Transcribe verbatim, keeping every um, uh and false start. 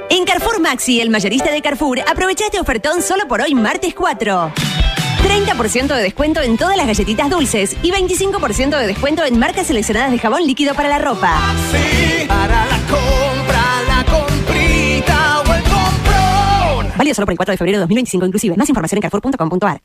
En Carrefour Maxi, el mayorista de Carrefour, aprovecha este ofertón solo por hoy, martes cuatro. treinta por ciento de descuento en todas las galletitas dulces y veinticinco por ciento de descuento en marcas seleccionadas de jabón líquido para la ropa. Sí, para la compra, la comprita o el comprón. Válido solo por el cuatro de febrero de dos mil veinticinco inclusive. Más información en carrefour punto com punto a r.